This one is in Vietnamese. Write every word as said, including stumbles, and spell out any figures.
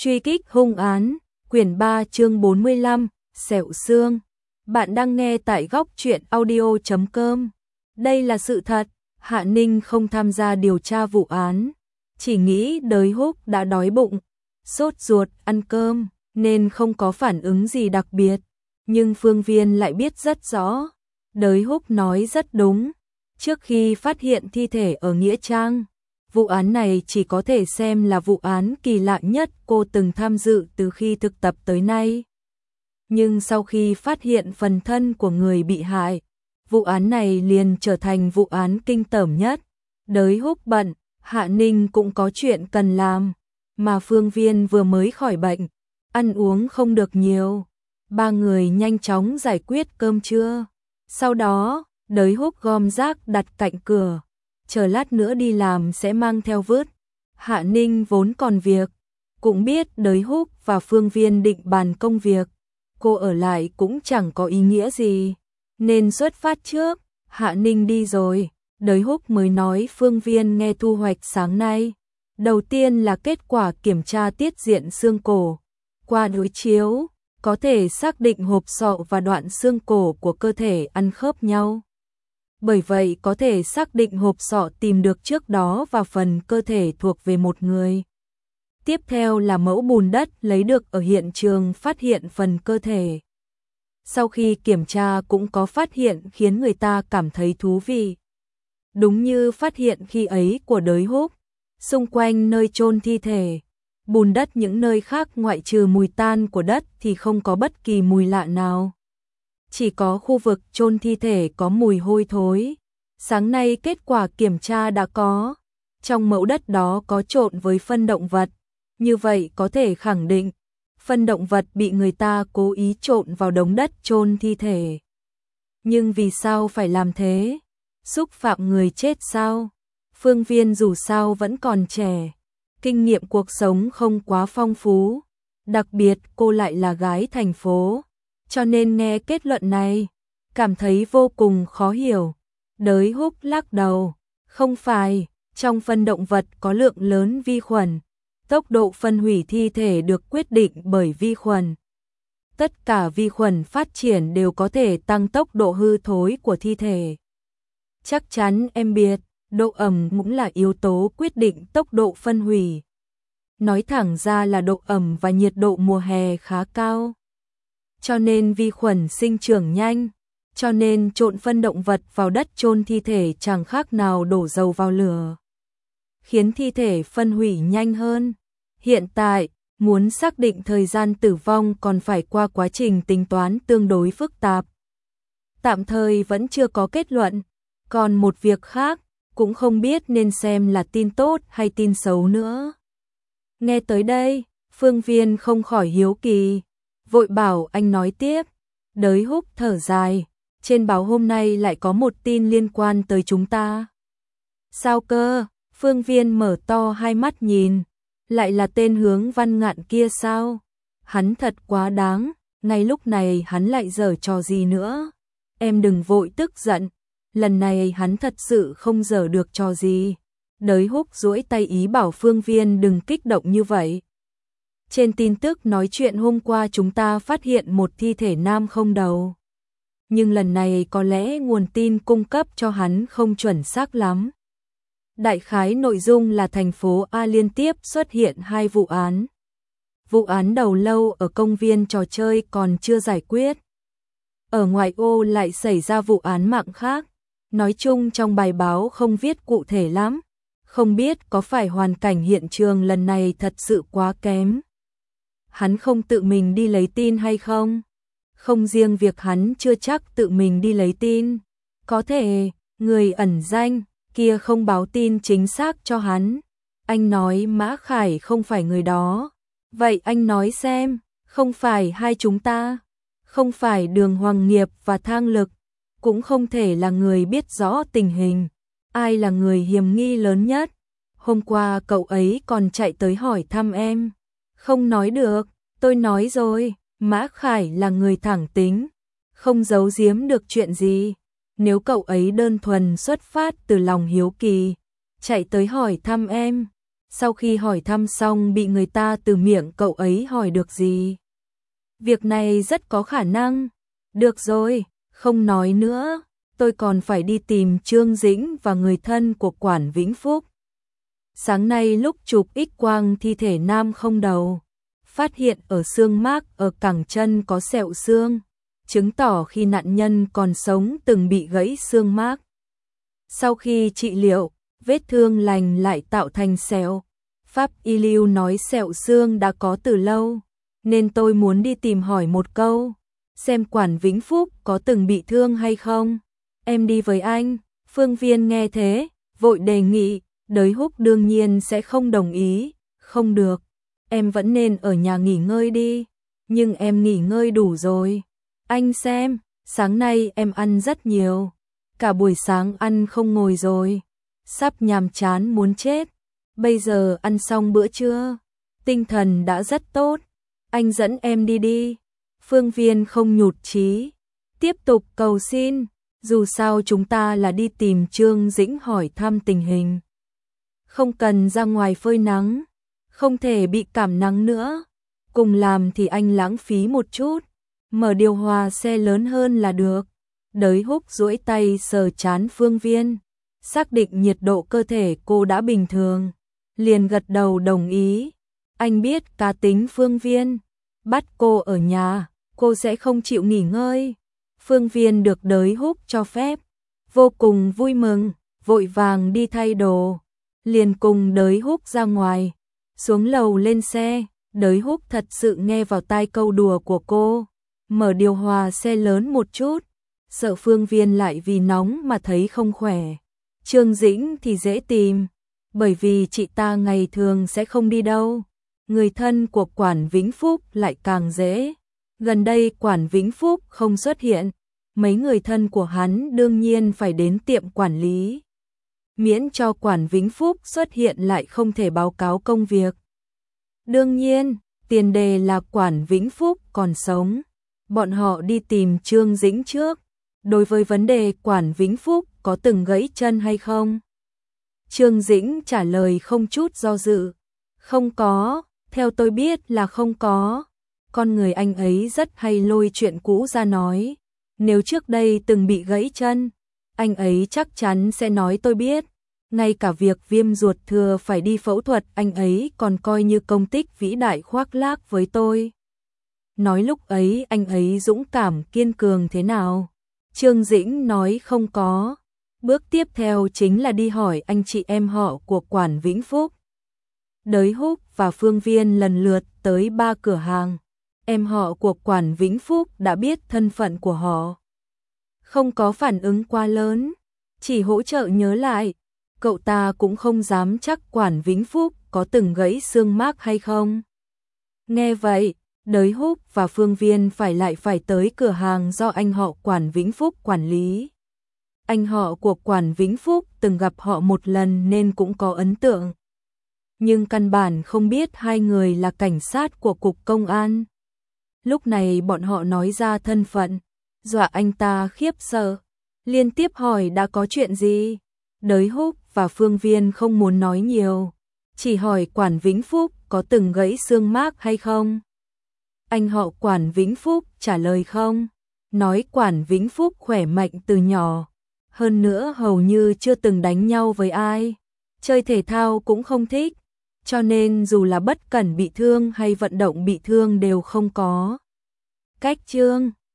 Truy kích hung án, quyển ba chương bốn mươi lăm, Sẹo xương. Bạn đang nghe tại góc truyện audio chấm com. Đây là sự thật, Hạ Ninh không tham gia điều tra vụ án, chỉ nghĩ Đới Húc đã đói bụng, sốt ruột ăn cơm nên không có phản ứng gì đặc biệt, nhưng Phương Viên lại biết rất rõ. Đới Húc nói rất đúng, trước khi phát hiện thi thể ở Nghĩa Trang, vụ án này chỉ có thể xem là vụ án kỳ lạ nhất cô từng tham dự từ khi thực tập tới nay. Nhưng sau khi phát hiện phần thân của người bị hại, vụ án này liền trở thành vụ án kinh tởm nhất. Đới Húc bận, Hạ Ninh cũng có chuyện cần làm, mà Phương Viên vừa mới khỏi bệnh, ăn uống không được nhiều. Ba người nhanh chóng giải quyết cơm trưa. Sau đó, Đới Húc gom rác đặt cạnh cửa, chờ lát nữa đi làm sẽ mang theo vứt. Hạ Ninh vốn còn việc, cũng biết Đới Húc và Phương Viên định bàn công việc, cô ở lại cũng chẳng có ý nghĩa gì, nên xuất phát trước. Hạ Ninh đi rồi, Đới Húc mới nói Phương Viên nghe thu hoạch sáng nay. Đầu tiên là kết quả kiểm tra tiết diện xương cổ, qua đối chiếu, có thể xác định hộp sọ và đoạn xương cổ của cơ thể ăn khớp nhau. Bởi vậy có thể xác định hộp sọ tìm được trước đó và phần cơ thể thuộc về một người. Tiếp theo là mẫu bùn đất lấy được ở hiện trường phát hiện phần cơ thể. Sau khi kiểm tra cũng có phát hiện khiến người ta cảm thấy thú vị. Đúng như phát hiện khi ấy của Đới Húc, xung quanh nơi chôn thi thể, bùn đất những nơi khác ngoại trừ mùi tan của đất thì không có bất kỳ mùi lạ nào. Chỉ có khu vực chôn thi thể có mùi hôi thối. Sáng nay kết quả kiểm tra đã có. Trong mẫu đất đó có trộn với phân động vật. Như vậy có thể khẳng định, phân động vật bị người ta cố ý trộn vào đống đất chôn thi thể. Nhưng vì sao phải làm thế? Xúc phạm người chết sao? Phương Viên dù sao vẫn còn trẻ, kinh nghiệm cuộc sống không quá phong phú. Đặc biệt cô lại là gái thành phố, cho nên nghe kết luận này, cảm thấy vô cùng khó hiểu. Đới Húc lắc đầu, không phải, trong phân động vật có lượng lớn vi khuẩn, tốc độ phân hủy thi thể được quyết định bởi vi khuẩn. Tất cả vi khuẩn phát triển đều có thể tăng tốc độ hư thối của thi thể. Chắc chắn em biết, độ ẩm cũng là yếu tố quyết định tốc độ phân hủy. Nói thẳng ra là độ ẩm và nhiệt độ mùa hè khá cao, cho nên vi khuẩn sinh trưởng nhanh, cho nên trộn phân động vật vào đất chôn thi thể chẳng khác nào đổ dầu vào lửa, khiến thi thể phân hủy nhanh hơn. Hiện tại, muốn xác định thời gian tử vong còn phải qua quá trình tính toán tương đối phức tạp. Tạm thời vẫn chưa có kết luận, còn một việc khác, cũng không biết nên xem là tin tốt hay tin xấu nữa. Nghe tới đây, Phương Viên không khỏi hiếu kỳ, vội bảo anh nói tiếp. Đới Húc thở dài, trên báo hôm nay lại có một tin liên quan tới chúng ta. Sao cơ? Phương Viên mở to hai mắt nhìn, lại là tên Hướng Văn Ngạn kia sao? Hắn thật quá đáng, ngay lúc này hắn lại giở trò gì nữa? Em đừng vội tức giận, lần này hắn thật sự không giở được trò gì. Đới Húc duỗi tay ý bảo Phương Viên đừng kích động như vậy. Trên tin tức nói chuyện hôm qua chúng ta phát hiện một thi thể nam không đầu. Nhưng lần này có lẽ nguồn tin cung cấp cho hắn không chuẩn xác lắm. Đại khái nội dung là thành phố A liên tiếp xuất hiện hai vụ án. Vụ án đầu lâu ở công viên trò chơi còn chưa giải quyết. Ở ngoại ô lại xảy ra vụ án mạng khác. Nói chung trong bài báo không viết cụ thể lắm. Không biết có phải hoàn cảnh hiện trường lần này thật sự quá kém. Hắn không tự mình đi lấy tin hay không? Không riêng việc hắn chưa chắc tự mình đi lấy tin. Có thể, người ẩn danh kia không báo tin chính xác cho hắn. Anh nói Mã Khải không phải người đó. Vậy anh nói xem, không phải hai chúng ta, không phải Đường Hoàng Nghiệp và Thang Lực, cũng không thể là người biết rõ tình hình. Ai là người hiểm nghi lớn nhất? Hôm qua cậu ấy còn chạy tới hỏi thăm em. Không nói được, tôi nói rồi, Mã Khải là người thẳng tính, không giấu giếm được chuyện gì. Nếu cậu ấy đơn thuần xuất phát từ lòng hiếu kỳ, chạy tới hỏi thăm em, Sau khi hỏi thăm xong bị người ta từ miệng cậu ấy hỏi được gì? Việc này rất có khả năng. Được rồi, không nói nữa, tôi còn phải đi tìm Trương Dĩnh và người thân của Quản Vĩnh Phúc. Sáng nay lúc chụp X-quang thi thể nam không đầu, phát hiện ở xương mác ở cẳng chân có sẹo xương, chứng tỏ khi nạn nhân còn sống từng bị gãy xương mác. Sau khi trị liệu, vết thương lành lại tạo thành sẹo. Pháp y lưu nói sẹo xương đã có từ lâu, nên tôi muốn đi tìm hỏi một câu, xem Quản Vĩnh Phúc có từng bị thương hay không. Em đi với anh. Phương Viên nghe thế, vội đề nghị. Đới Húc đương nhiên sẽ không đồng ý. Không được, em vẫn nên ở nhà nghỉ ngơi đi. Nhưng em nghỉ ngơi đủ rồi. Anh xem, sáng nay em ăn rất nhiều. Cả buổi sáng ăn không ngồi rồi. Sắp nhàm chán muốn chết. Bây giờ ăn xong bữa trưa, tinh thần đã rất tốt. Anh dẫn em đi đi. Phương Viên không nhụt chí, tiếp tục cầu xin. Dù sao chúng ta là đi tìm Trương Dĩnh hỏi thăm tình hình. Không cần ra ngoài phơi nắng, không thể bị cảm nắng nữa. Cùng làm thì anh lãng phí một chút, mở điều hòa xe lớn hơn là được. Đới Húc duỗi tay sờ trán Phương Viên, xác định nhiệt độ cơ thể cô đã bình thường, liền gật đầu đồng ý. Anh biết cá tính Phương Viên, bắt cô ở nhà, cô sẽ không chịu nghỉ ngơi. Phương Viên được Đới Húc cho phép, vô cùng vui mừng, vội vàng đi thay đồ, liền cùng Đới Húc ra ngoài, xuống lầu lên xe. Đới Húc thật sự nghe vào tai câu đùa của cô, mở điều hòa xe lớn một chút, sợ Phương Viên lại vì nóng mà thấy không khỏe. Trương Dĩnh thì dễ tìm, bởi vì chị ta ngày thường sẽ không đi đâu. Người thân của Quản Vĩnh Phúc lại càng dễ. Gần đây Quản Vĩnh Phúc không xuất hiện, mấy người thân của hắn đương nhiên phải đến tiệm quản lý. Miễn cho Quản Vĩnh Phúc xuất hiện lại không thể báo cáo công việc. Đương nhiên, tiền đề là Quản Vĩnh Phúc còn sống. Bọn họ đi tìm Trương Dĩnh trước. Đối với vấn đề Quản Vĩnh Phúc có từng gãy chân hay không, Trương Dĩnh trả lời không chút do dự. Không có, theo tôi biết là không có. Con người anh ấy rất hay lôi chuyện cũ ra nói. Nếu trước đây từng bị gãy chân, anh ấy chắc chắn sẽ nói tôi biết. Ngay cả việc viêm ruột thừa phải đi phẫu thuật anh ấy còn coi như công tích vĩ đại khoác lác với tôi. Nói lúc ấy anh ấy dũng cảm kiên cường thế nào. Trương Dĩnh nói không có. Bước tiếp theo chính là đi hỏi anh chị em họ của Quản Vĩnh Phúc. Đới Húc và Phương Viên lần lượt tới ba cửa hàng. Em họ của Quản Vĩnh Phúc đã biết thân phận của họ, không có phản ứng quá lớn, chỉ hỗ trợ nhớ lại. Cậu ta cũng không dám chắc Quản Vĩnh Phúc có từng gãy xương mác hay không. Nghe vậy, Đới Húc và Phương Viên phải lại phải tới cửa hàng do anh họ Quản Vĩnh Phúc quản lý. Anh họ của Quản Vĩnh Phúc từng gặp họ một lần nên cũng có ấn tượng. Nhưng căn bản không biết hai người là cảnh sát của cục công an. Lúc này bọn họ nói ra thân phận, dọa anh ta khiếp sợ, liên tiếp hỏi đã có chuyện gì. Đới Húc và Phương Viên không muốn nói nhiều, chỉ hỏi Quản Vĩnh Phúc có từng gãy xương mác hay không. Anh họ Quản Vĩnh Phúc trả lời không, nói Quản Vĩnh Phúc khỏe mạnh từ nhỏ, hơn nữa hầu như chưa từng đánh nhau với ai, chơi thể thao cũng không thích, cho nên dù là bất cẩn bị thương hay vận động bị thương đều không có. Cách Trương